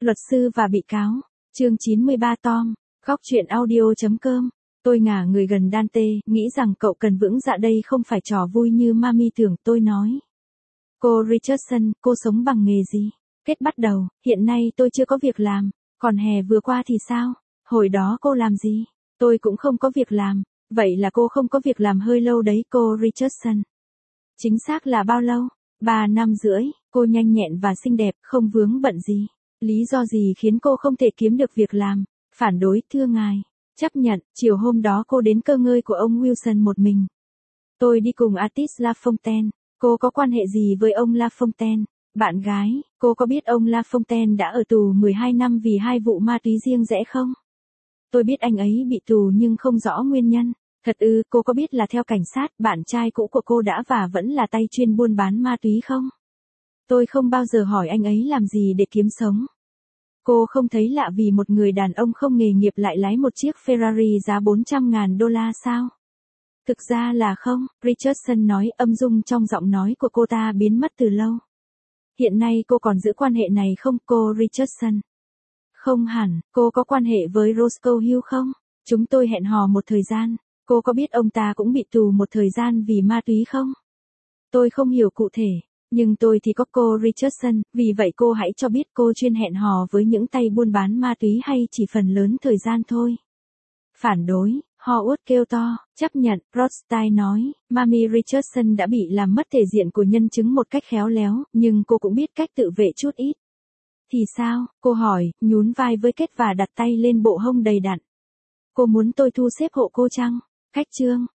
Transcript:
Luật sư và bị cáo. Chương 93 Tom. Góc truyện audio.com. Tôi ngả người gần Dante, nghĩ rằng cậu cần vững dạ đây không phải trò vui như Mami tưởng. Tôi nói. Cô Richardson, cô sống bằng nghề gì? Kết bắt đầu, hiện nay tôi chưa có việc làm. Còn hè vừa qua thì sao? Hồi đó cô làm gì? Tôi cũng không có việc làm. Vậy là cô không có việc làm hơi lâu đấy cô Richardson. Chính xác là bao lâu? 3 năm rưỡi. Cô nhanh nhẹn và xinh đẹp, không vướng bận gì. Lý do gì khiến cô không thể kiếm được việc làm? Phản đối, thưa ngài. Chấp nhận, chiều hôm đó cô đến cơ ngơi của ông Wilson một mình. Tôi đi cùng Artis Lafontaine. Cô có quan hệ gì với ông Lafontaine? Bạn gái, cô có biết ông Lafontaine đã ở tù 12 năm vì 2 vụ ma túy riêng rẽ không? Tôi biết anh ấy bị tù nhưng không rõ nguyên nhân. Thật ư, cô có biết là theo cảnh sát, bạn trai cũ của cô đã và vẫn là tay chuyên buôn bán ma túy không? Tôi không bao giờ hỏi anh ấy làm gì để kiếm sống. Cô không thấy lạ vì một người đàn ông không nghề nghiệp lại lái một chiếc Ferrari giá $400.000 sao? Thực ra là không, Richardson nói, âm dung trong giọng nói của cô ta biến mất từ lâu. Hiện nay cô còn giữ quan hệ này không cô Richardson? Không hẳn, cô có quan hệ với Roscoe Hill không? Chúng tôi hẹn hò một thời gian. Cô có biết ông ta cũng bị tù một thời gian vì ma túy không? Tôi không hiểu cụ thể, nhưng tôi thì có cô Richardson, vì vậy cô hãy cho biết cô chuyên hẹn hò với những tay buôn bán ma túy hay chỉ phần lớn thời gian thôi. Phản đối, Howard kêu to, chấp nhận, Rothstein nói, Mami Richardson đã bị làm mất thể diện của nhân chứng một cách khéo léo, nhưng cô cũng biết cách tự vệ chút ít. Thì sao, cô hỏi, nhún vai với Kết và đặt tay lên bộ hông đầy đặn. Cô muốn tôi thu xếp hộ cô chăng? Khách trương,